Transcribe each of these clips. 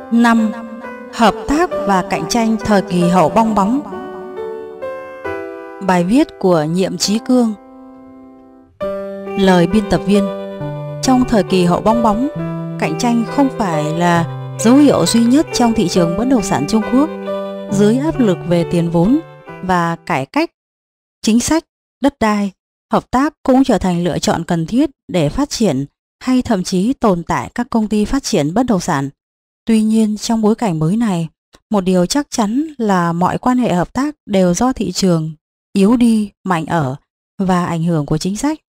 5. Hợp tác và cạnh tranh thời kỳ hậu bong bóng. Bài viết của Nhiệm Chí Cương. Lời biên tập viên: trong thời kỳ hậu bong bóng, cạnh tranh không phải là dấu hiệu duy nhất trong thị trường bất động sản Trung Quốc. Dưới áp lực về tiền vốn và cải cách chính sách đất đai, hợp tác cũng trở thành lựa chọn cần thiết để phát triển hay thậm chí tồn tại các công ty phát triển bất động sản. Tuy nhiên, trong bối cảnh mới này, một điều chắc chắn là mọi quan hệ hợp tác đều do thị trường yếu đi, mạnh ở và ảnh hưởng của chính sách.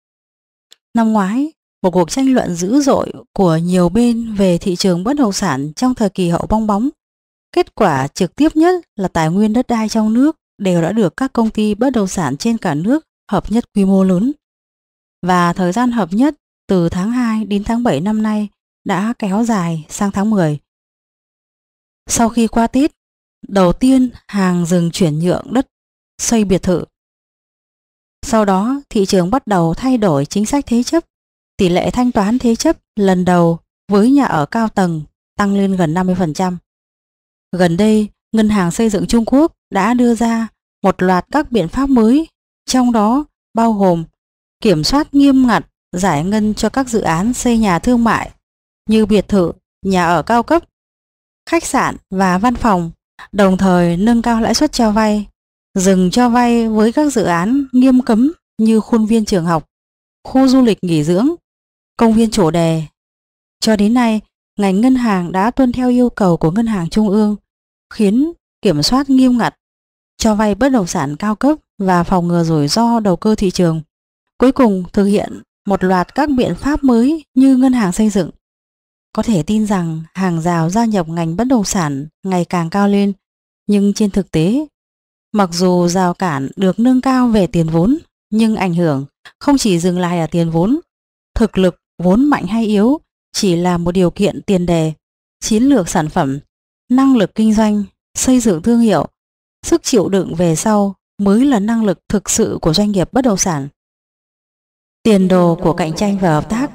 Năm ngoái, một cuộc tranh luận dữ dội của nhiều bên về thị trường bất động sản trong thời kỳ hậu bong bóng. Kết quả trực tiếp nhất là tài nguyên đất đai trong nước đều đã được các công ty bất động sản trên cả nước hợp nhất quy mô lớn. Và thời gian hợp nhất từ tháng 2 đến tháng 7 năm nay đã kéo dài sang tháng 10. Sau khi qua Tết, đầu tiên hàng dừng chuyển nhượng đất xây biệt thự. Sau đó thị trường bắt đầu thay đổi chính sách thế chấp. Tỷ lệ thanh toán thế chấp lần đầu với nhà ở cao tầng tăng lên gần 50%. Gần đây, Ngân hàng Xây dựng Trung Quốc đã đưa ra một loạt các biện pháp mới, trong đó bao gồm kiểm soát nghiêm ngặt giải ngân cho các dự án xây nhà thương mại như biệt thự, nhà ở cao cấp, khách sạn và văn phòng, đồng thời nâng cao lãi suất cho vay, dừng cho vay với các dự án nghiêm cấm như khuôn viên trường học, khu du lịch nghỉ dưỡng, công viên chủ đề. Cho đến nay, ngành ngân hàng đã tuân theo yêu cầu của Ngân hàng Trung ương, khiến kiểm soát nghiêm ngặt cho vay bất động sản cao cấp và phòng ngừa rủi ro đầu cơ thị trường. Cuối cùng thực hiện một loạt các biện pháp mới như Ngân hàng Xây dựng. Có thể tin rằng hàng rào gia nhập ngành bất động sản ngày càng cao lên, nhưng trên thực tế, mặc dù rào cản được nâng cao về tiền vốn, nhưng ảnh hưởng không chỉ dừng lại ở tiền vốn. Thực lực vốn mạnh hay yếu chỉ là một điều kiện tiền đề. Chiến lược sản phẩm, năng lực kinh doanh, xây dựng thương hiệu, sức chịu đựng về sau mới là năng lực thực sự của doanh nghiệp bất động sản. Tiền đồ của cạnh tranh và hợp tác.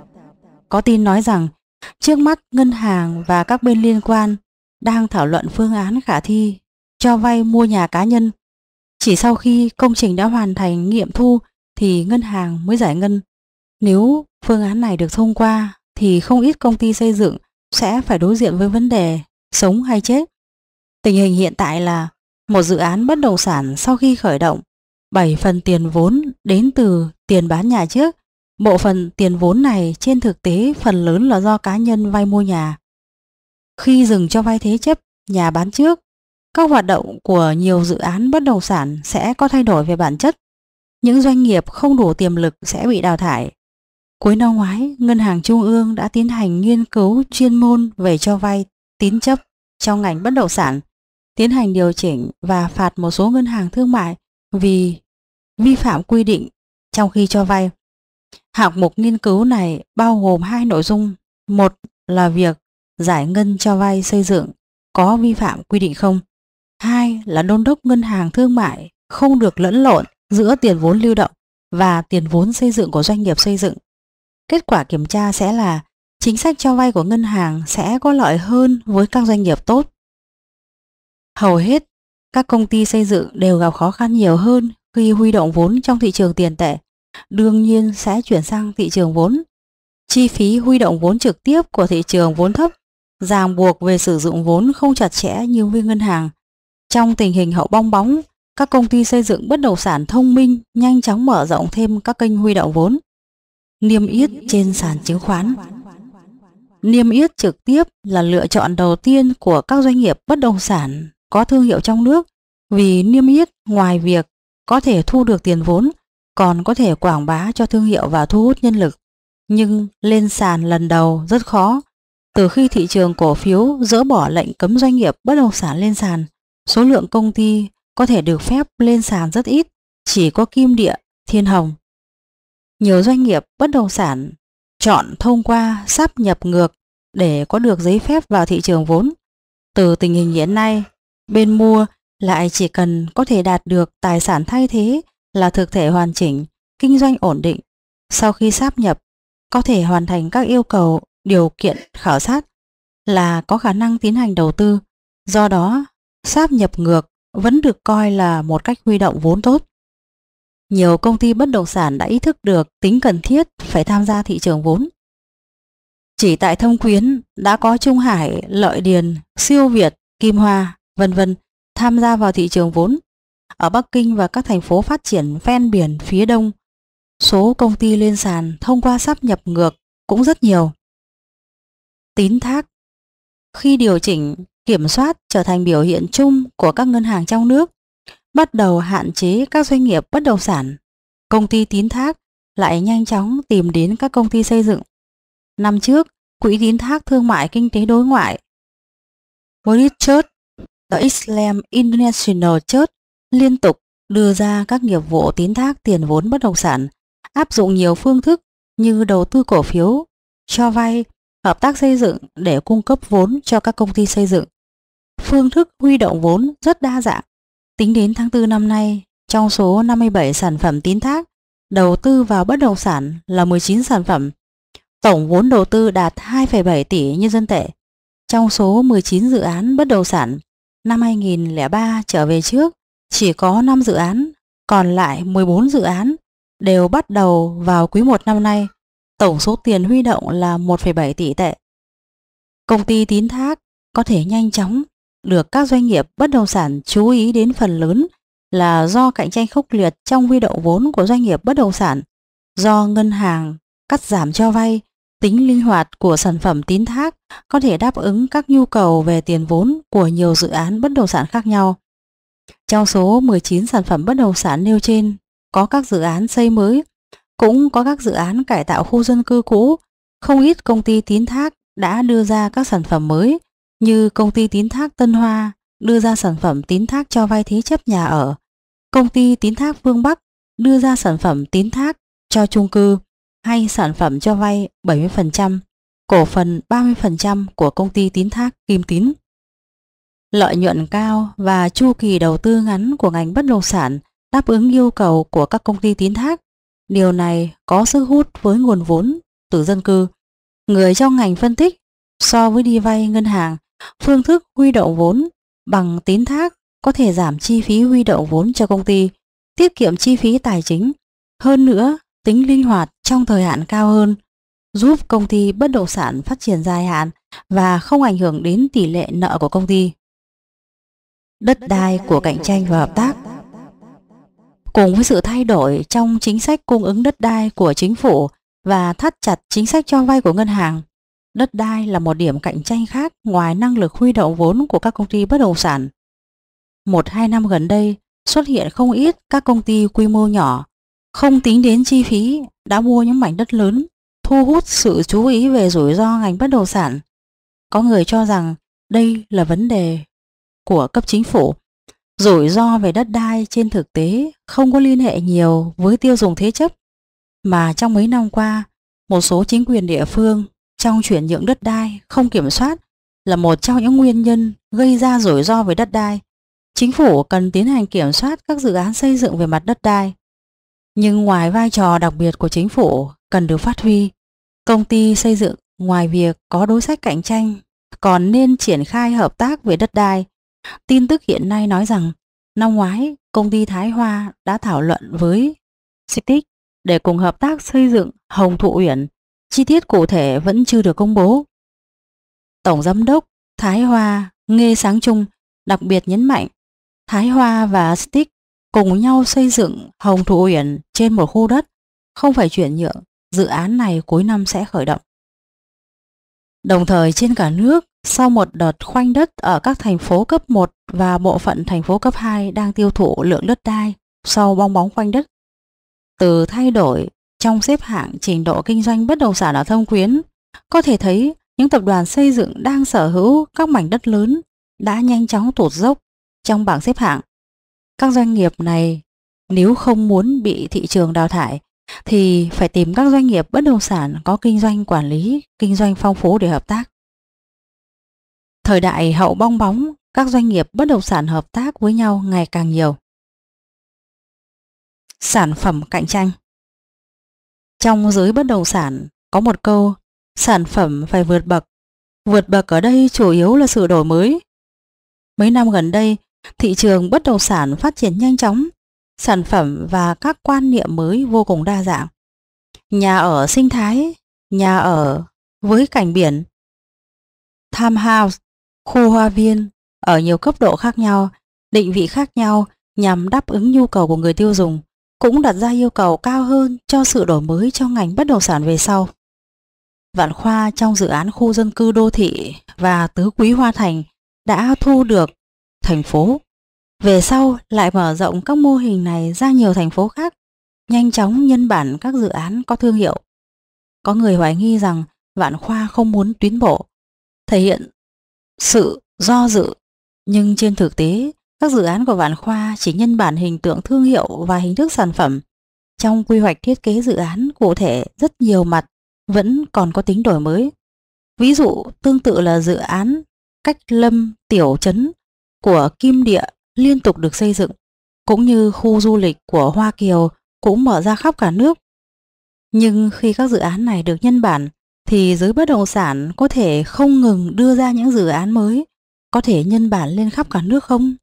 Có tin nói rằng trước mắt ngân hàng và các bên liên quan đang thảo luận phương án khả thi cho vay mua nhà cá nhân. Chỉ sau khi công trình đã hoàn thành nghiệm thu thì ngân hàng mới giải ngân. Nếu phương án này được thông qua thì không ít công ty xây dựng sẽ phải đối diện với vấn đề sống hay chết. Tình hình hiện tại là một dự án bất động sản sau khi khởi động, 7 phần tiền vốn đến từ tiền bán nhà trước. Bộ phận tiền vốn này trên thực tế phần lớn là do cá nhân vay mua nhà. Khi dừng cho vay thế chấp nhà bán trước, các hoạt động của nhiều dự án bất động sản sẽ có thay đổi về bản chất. Những doanh nghiệp không đủ tiềm lực sẽ bị đào thải. Cuối năm ngoái, Ngân hàng Trung ương đã tiến hành nghiên cứu chuyên môn về cho vay tín chấp trong ngành bất động sản, tiến hành điều chỉnh và phạt một số ngân hàng thương mại vì vi phạm quy định trong khi cho vay. Hạng mục nghiên cứu này bao gồm 2 nội dung. Một là việc giải ngân cho vay xây dựng có vi phạm quy định không. 2 là đôn đốc ngân hàng thương mại không được lẫn lộn giữa tiền vốn lưu động và tiền vốn xây dựng của doanh nghiệp xây dựng. Kết quả kiểm tra sẽ là chính sách cho vay của ngân hàng sẽ có lợi hơn với các doanh nghiệp tốt. Hầu hết các công ty xây dựng đều gặp khó khăn nhiều hơn khi huy động vốn trong thị trường tiền tệ, đương nhiên sẽ chuyển sang thị trường vốn. Chi phí huy động vốn trực tiếp của thị trường vốn thấp, ràng buộc về sử dụng vốn không chặt chẽ như với ngân hàng. Trong tình hình hậu bong bóng, các công ty xây dựng bất động sản thông minh nhanh chóng mở rộng thêm các kênh huy động vốn. Niêm yết trên sàn chứng khoán. Niêm yết trực tiếp là lựa chọn đầu tiên của các doanh nghiệp bất động sản có thương hiệu trong nước, vì niêm yết ngoài việc có thể thu được tiền vốn, còn có thể quảng bá cho thương hiệu và thu hút nhân lực. Nhưng lên sàn lần đầu rất khó. Từ khi thị trường cổ phiếu dỡ bỏ lệnh cấm doanh nghiệp bất động sản lên sàn, số lượng công ty có thể được phép lên sàn rất ít, chỉ có Kim Địa, Thiên Hồng. Nhiều doanh nghiệp bất động sản chọn thông qua sáp nhập ngược để có được giấy phép vào thị trường vốn. Từ tình hình hiện nay, bên mua lại chỉ cần có thể đạt được tài sản thay thế là thực thể hoàn chỉnh, kinh doanh ổn định. Sau khi sáp nhập, có thể hoàn thành các yêu cầu, điều kiện khảo sát. là có khả năng tiến hành đầu tư, do đó sáp nhập ngược vẫn được coi là một cách huy động vốn tốt. Nhiều công ty bất động sản đã ý thức được tính cần thiết phải tham gia thị trường vốn. Chỉ tại Thông Quyến đã có Trung Hải, Lợi Điền, Siêu Việt, Kim Hoa, vân vân tham gia vào thị trường vốn. Ở Bắc Kinh và các thành phố phát triển ven biển phía đông, số công ty lên sàn thông qua sáp nhập ngược cũng rất nhiều. Tín thác. Khi điều chỉnh, kiểm soát trở thành biểu hiện chung của các ngân hàng trong nước, bắt đầu hạn chế các doanh nghiệp bất động sản, công ty tín thác lại nhanh chóng tìm đến các công ty xây dựng. Năm trước, Quỹ tín thác thương mại kinh tế đối ngoại Bridge Church, The Islam International Church liên tục đưa ra các nghiệp vụ tín thác tiền vốn bất động sản, áp dụng nhiều phương thức như đầu tư cổ phiếu, cho vay, hợp tác xây dựng để cung cấp vốn cho các công ty xây dựng. Phương thức huy động vốn rất đa dạng. Tính đến tháng 4 năm nay, trong số 57 sản phẩm tín thác, đầu tư vào bất động sản là 19 sản phẩm. Tổng vốn đầu tư đạt 2,7 tỷ nhân dân tệ. Trong số 19 dự án bất động sản, năm 2003 trở về trước, chỉ có 5 dự án, còn lại 14 dự án đều bắt đầu vào quý 1 năm nay. Tổng số tiền huy động là 1,7 tỷ tệ. Công ty tín thác có thể nhanh chóng được các doanh nghiệp bất động sản chú ý đến phần lớn là do cạnh tranh khốc liệt trong huy động vốn của doanh nghiệp bất động sản, do ngân hàng cắt giảm cho vay. Tính linh hoạt của sản phẩm tín thác có thể đáp ứng các nhu cầu về tiền vốn của nhiều dự án bất động sản khác nhau. Trong số 19 sản phẩm bất động sản nêu trên, có các dự án xây mới, cũng có các dự án cải tạo khu dân cư cũ. Không ít công ty tín thác đã đưa ra các sản phẩm mới, như công ty tín thác Tân Hoa đưa ra sản phẩm tín thác cho vay thế chấp nhà ở, công ty tín thác Phương Bắc đưa ra sản phẩm tín thác cho chung cư, hay sản phẩm cho vay 70%, cổ phần 30% của công ty tín thác Kim Tín. Lợi nhuận cao và chu kỳ đầu tư ngắn của ngành bất động sản đáp ứng yêu cầu của các công ty tín thác. Điều này có sức hút với nguồn vốn từ dân cư. Người trong ngành phân tích, so với đi vay ngân hàng, phương thức huy động vốn bằng tín thác có thể giảm chi phí huy động vốn cho công ty, tiết kiệm chi phí tài chính. Hơn nữa, tính linh hoạt trong thời hạn cao hơn, giúp công ty bất động sản phát triển dài hạn và không ảnh hưởng đến tỷ lệ nợ của công ty. Đất đai của cạnh tranh và hợp tác. Cùng với sự thay đổi trong chính sách cung ứng đất đai của chính phủ và thắt chặt chính sách cho vay của ngân hàng, đất đai là một điểm cạnh tranh khác ngoài năng lực huy động vốn của các công ty bất động sản. 1-2 năm gần đây, xuất hiện không ít các công ty quy mô nhỏ, không tính đến chi phí đã mua những mảnh đất lớn, thu hút sự chú ý về rủi ro ngành bất động sản. Có người cho rằng đây là vấn đề của cấp chính phủ. Rủi ro về đất đai trên thực tế không có liên hệ nhiều với tiêu dùng thế chấp, mà trong mấy năm qua, một số chính quyền địa phương trong chuyển nhượng đất đai không kiểm soát là một trong những nguyên nhân gây ra rủi ro về đất đai. Chính phủ cần tiến hành kiểm soát các dự án xây dựng về mặt đất đai. Nhưng ngoài vai trò đặc biệt của chính phủ cần được phát huy, công ty xây dựng ngoài việc có đối sách cạnh tranh còn nên triển khai hợp tác về đất đai. Tin tức hiện nay nói rằng năm ngoái công ty Thái Hoa đã thảo luận với Citic để cùng hợp tác xây dựng Hồng Thụ Uyển. Chi tiết cụ thể vẫn chưa được công bố. Tổng giám đốc Thái Hoa Nghê Sáng Trung đặc biệt nhấn mạnh Thái Hoa và Citic cùng nhau xây dựng Hồng Thụ Uyển trên một khu đất, không phải chuyển nhượng. Dự án này cuối năm sẽ khởi động. Đồng thời trên cả nước, sau một đợt khoanh đất ở các thành phố cấp 1 và bộ phận thành phố cấp 2 đang tiêu thụ lượng đất đai sau bong bóng khoanh đất, từ thay đổi trong xếp hạng trình độ kinh doanh bất động sản ở Thông Quyến, có thể thấy những tập đoàn xây dựng đang sở hữu các mảnh đất lớn đã nhanh chóng tụt dốc trong bảng xếp hạng. Các doanh nghiệp này nếu không muốn bị thị trường đào thải thì phải tìm các doanh nghiệp bất động sản có kinh doanh quản lý, kinh doanh phong phú để hợp tác. Thời đại hậu bong bóng, các doanh nghiệp bất động sản hợp tác với nhau ngày càng nhiều. Sản phẩm cạnh tranh. Trong giới bất động sản có một câu, sản phẩm phải vượt bậc. Vượt bậc ở đây chủ yếu là sự đổi mới. Mấy năm gần đây, thị trường bất động sản phát triển nhanh chóng, sản phẩm và các quan niệm mới vô cùng đa dạng. Nhà ở sinh thái, nhà ở với cảnh biển, townhouse, khu hoa viên ở nhiều cấp độ khác nhau, định vị khác nhau nhằm đáp ứng nhu cầu của người tiêu dùng, cũng đặt ra yêu cầu cao hơn cho sự đổi mới trong ngành bất động sản về sau. Vạn Khoa trong dự án khu dân cư đô thị và Tứ Quý Hoa Thành đã thu được thành phố. Về sau lại mở rộng các mô hình này ra nhiều thành phố khác, nhanh chóng nhân bản các dự án có thương hiệu. Có người hoài nghi rằng Vạn Khoa không muốn tuyến bộ, thể hiện sự do dự, nhưng trên thực tế, các dự án của Vạn Khoa chỉ nhân bản hình tượng thương hiệu và hình thức sản phẩm. Trong quy hoạch thiết kế dự án cụ thể rất nhiều mặt vẫn còn có tính đổi mới. Ví dụ tương tự là dự án Cách Lâm Tiểu Trấn của Kim Địa liên tục được xây dựng, cũng như khu du lịch của Hoa Kiều cũng mở ra khắp cả nước. Nhưng khi các dự án này được nhân bản thì giới bất động sản có thể không ngừng đưa ra những dự án mới, có thể nhân bản lên khắp cả nước không?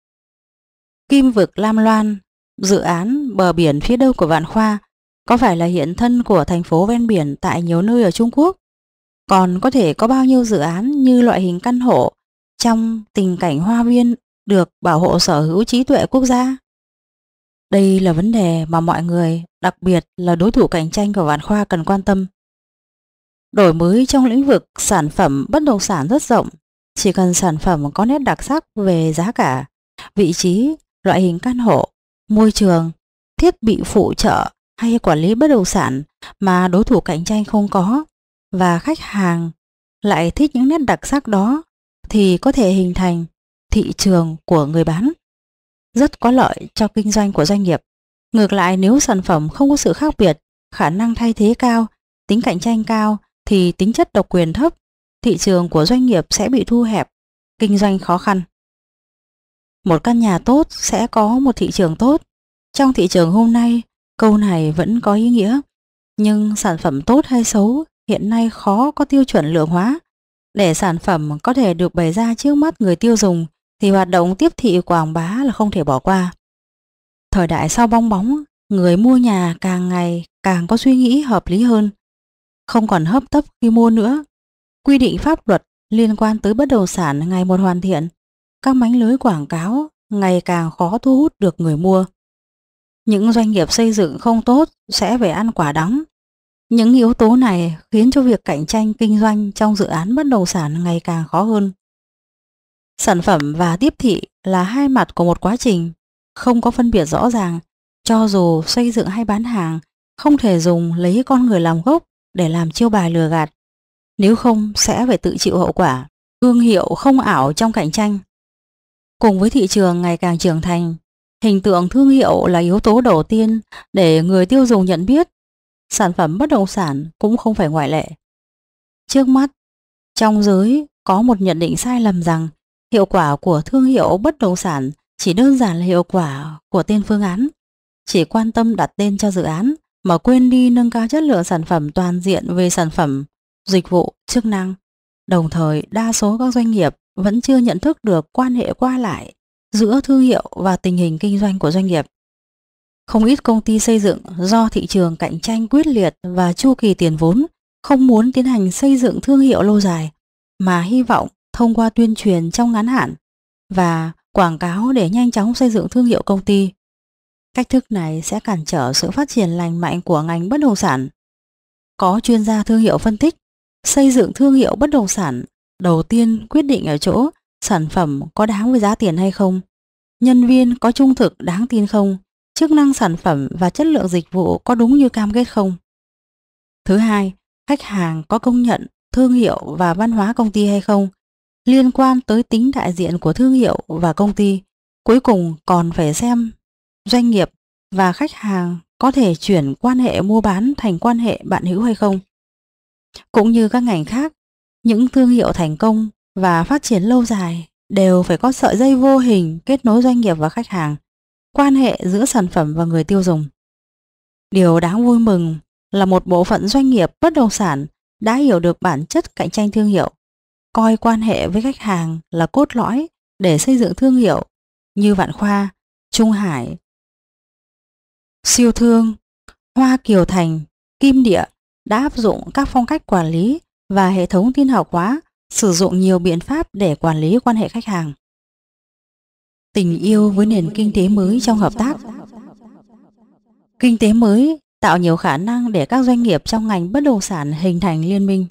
Kim Vực Lam Loan, dự án bờ biển phía đông của Vạn Khoa, có phải là hiện thân của thành phố ven biển tại nhiều nơi ở Trung Quốc? Còn có thể có bao nhiêu dự án như loại hình căn hộ trong tình cảnh hoa viên được bảo hộ sở hữu trí tuệ quốc gia? Đây là vấn đề mà mọi người, đặc biệt là đối thủ cạnh tranh của Vạn Khoa cần quan tâm. Đổi mới trong lĩnh vực sản phẩm bất động sản rất rộng, chỉ cần sản phẩm có nét đặc sắc về giá cả, vị trí, loại hình căn hộ, môi trường, thiết bị phụ trợ hay quản lý bất động sản mà đối thủ cạnh tranh không có, và khách hàng lại thích những nét đặc sắc đó, thì có thể hình thành thị trường của người bán, rất có lợi cho kinh doanh của doanh nghiệp. Ngược lại, nếu sản phẩm không có sự khác biệt, khả năng thay thế cao, tính cạnh tranh cao thì tính chất độc quyền thấp, thị trường của doanh nghiệp sẽ bị thu hẹp, kinh doanh khó khăn. Một căn nhà tốt sẽ có một thị trường tốt. Trong thị trường hôm nay, câu này vẫn có ý nghĩa, nhưng sản phẩm tốt hay xấu hiện nay khó có tiêu chuẩn lượng hóa. Để sản phẩm có thể được bày ra trước mắt người tiêu dùng thì hoạt động tiếp thị quảng bá là không thể bỏ qua. Thời đại sau bong bóng, người mua nhà càng ngày càng có suy nghĩ hợp lý hơn, không còn hấp tấp khi mua nữa. Quy định pháp luật liên quan tới bất động sản ngày một hoàn thiện, các mánh lưới quảng cáo ngày càng khó thu hút được người mua. Những doanh nghiệp xây dựng không tốt sẽ phải ăn quả đắng. Những yếu tố này khiến cho việc cạnh tranh kinh doanh trong dự án bất động sản ngày càng khó hơn. Sản phẩm và tiếp thị là hai mặt của một quá trình, không có phân biệt rõ ràng. Cho dù xây dựng hay bán hàng, không thể dùng lấy con người làm gốc để làm chiêu bài lừa gạt, nếu không sẽ phải tự chịu hậu quả. Thương hiệu không ảo trong cạnh tranh. Cùng với thị trường ngày càng trưởng thành, hình tượng thương hiệu là yếu tố đầu tiên để người tiêu dùng nhận biết. Sản phẩm bất động sản cũng không phải ngoại lệ. Trước mắt, trong giới có một nhận định sai lầm rằng hiệu quả của thương hiệu bất động sản chỉ đơn giản là hiệu quả của tên phương án, chỉ quan tâm đặt tên cho dự án mà quên đi nâng cao chất lượng sản phẩm toàn diện về sản phẩm, dịch vụ, chức năng. Đồng thời, đa số các doanh nghiệp vẫn chưa nhận thức được quan hệ qua lại giữa thương hiệu và tình hình kinh doanh của doanh nghiệp. Không ít công ty xây dựng do thị trường cạnh tranh quyết liệt và chu kỳ tiền vốn không muốn tiến hành xây dựng thương hiệu lâu dài, mà hy vọng thông qua tuyên truyền trong ngắn hạn và quảng cáo để nhanh chóng xây dựng thương hiệu công ty. Cách thức này sẽ cản trở sự phát triển lành mạnh của ngành bất động sản. Có chuyên gia thương hiệu phân tích, xây dựng thương hiệu bất động sản đầu tiên quyết định ở chỗ sản phẩm có đáng với giá tiền hay không, nhân viên có trung thực đáng tin không, chức năng sản phẩm và chất lượng dịch vụ có đúng như cam kết không. Thứ hai, khách hàng có công nhận thương hiệu và văn hóa công ty hay không, liên quan tới tính đại diện của thương hiệu và công ty. Cuối cùng còn phải xem doanh nghiệp và khách hàng có thể chuyển quan hệ mua bán thành quan hệ bạn hữu hay không. Cũng như các ngành khác, những thương hiệu thành công và phát triển lâu dài đều phải có sợi dây vô hình kết nối doanh nghiệp và khách hàng, quan hệ giữa sản phẩm và người tiêu dùng. Điều đáng vui mừng là một bộ phận doanh nghiệp bất động sản đã hiểu được bản chất cạnh tranh thương hiệu, coi quan hệ với khách hàng là cốt lõi để xây dựng thương hiệu, như Vạn Khoa, Trung Hải, Siêu Thương, Hoa Kiều Thành, Kim Địa đã áp dụng các phong cách quản lý và hệ thống tin học hóa, sử dụng nhiều biện pháp để quản lý quan hệ khách hàng. Tình yêu với nền kinh tế mới trong hợp tác. Kinh tế mới tạo nhiều khả năng để các doanh nghiệp trong ngành bất động sản hình thành liên minh.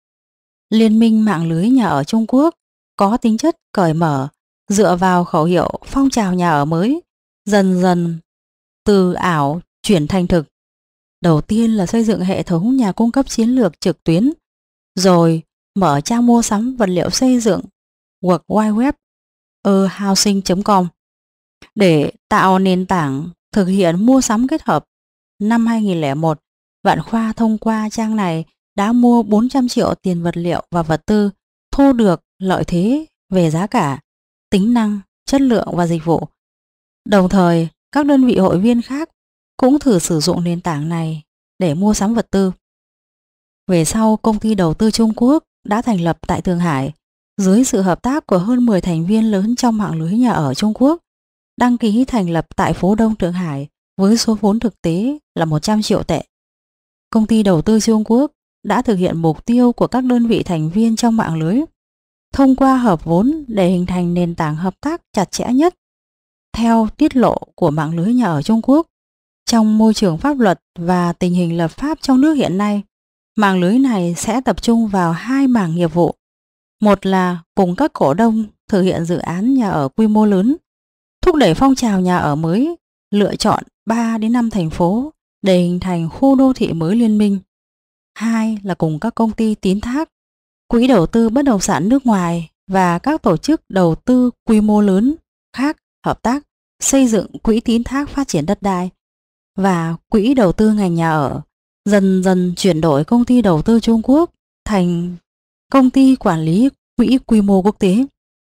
Liên minh mạng lưới nhà ở Trung Quốc có tính chất cởi mở, dựa vào khẩu hiệu phong trào nhà ở mới, dần dần từ ảo chuyển thành thực. Đầu tiên là xây dựng hệ thống nhà cung cấp chiến lược trực tuyến, rồi mở trang mua sắm vật liệu xây dựng World Wide Web housing.com để tạo nền tảng thực hiện mua sắm kết hợp. Năm 2001, Vạn Khoa thông qua trang này đã mua 400 triệu tiền vật liệu và vật tư, thu được lợi thế về giá cả, tính năng, chất lượng và dịch vụ. Đồng thời, các đơn vị hội viên khác cũng thử sử dụng nền tảng này để mua sắm vật tư. Về sau, công ty đầu tư Trung Quốc đã thành lập tại Thượng Hải dưới sự hợp tác của hơn 10 thành viên lớn trong mạng lưới nhà ở Trung Quốc, đăng ký thành lập tại phố Đông Thượng Hải với số vốn thực tế là 100 triệu tệ. Công ty đầu tư Trung Quốc đã thực hiện mục tiêu của các đơn vị thành viên trong mạng lưới thông qua hợp vốn để hình thành nền tảng hợp tác chặt chẽ nhất. Theo tiết lộ của mạng lưới nhà ở Trung Quốc, trong môi trường pháp luật và tình hình lập pháp trong nước hiện nay, mạng lưới này sẽ tập trung vào hai mảng nghiệp vụ. Một là cùng các cổ đông thực hiện dự án nhà ở quy mô lớn, thúc đẩy phong trào nhà ở mới, lựa chọn 3 đến 5 thành phố để hình thành khu đô thị mới liên minh. Hai là cùng các công ty tín thác, quỹ đầu tư bất động sản nước ngoài và các tổ chức đầu tư quy mô lớn khác hợp tác xây dựng quỹ tín thác phát triển đất đai và quỹ đầu tư ngành nhà ở, dần dần chuyển đổi công ty đầu tư Trung Quốc thành công ty quản lý quỹ quy mô quốc tế.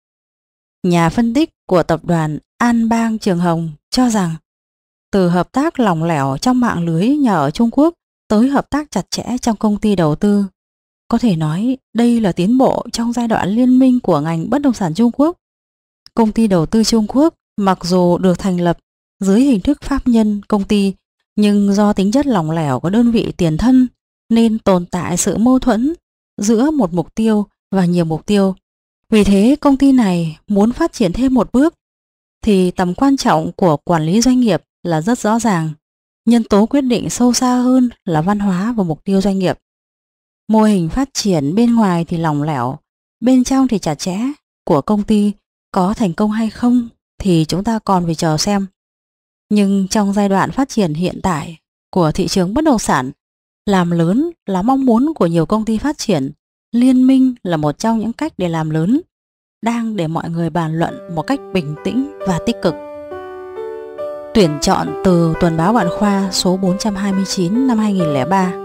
Nhà phân tích của tập đoàn An Bang Trường Hồng cho rằng, từ hợp tác lỏng lẻo trong mạng lưới nhà ở Trung Quốc tới hợp tác chặt chẽ trong công ty đầu tư, có thể nói đây là tiến bộ trong giai đoạn liên minh của ngành bất động sản Trung Quốc. Công ty đầu tư Trung Quốc mặc dù được thành lập dưới hình thức pháp nhân công ty, nhưng do tính chất lỏng lẻo của đơn vị tiền thân nên tồn tại sự mâu thuẫn giữa một mục tiêu và nhiều mục tiêu. Vì thế công ty này muốn phát triển thêm một bước thì tầm quan trọng của quản lý doanh nghiệp là rất rõ ràng. Nhân tố quyết định sâu xa hơn là văn hóa và mục tiêu doanh nghiệp. Mô hình phát triển bên ngoài thì lỏng lẻo, bên trong thì chặt chẽ của công ty có thành công hay không thì chúng ta còn phải chờ xem. Nhưng trong giai đoạn phát triển hiện tại của thị trường bất động sản, làm lớn là mong muốn của nhiều công ty phát triển, liên minh là một trong những cách để làm lớn, đang để mọi người bàn luận một cách bình tĩnh và tích cực. Tuyển chọn từ Tuần báo Vạn Khoa số 429 năm 2003.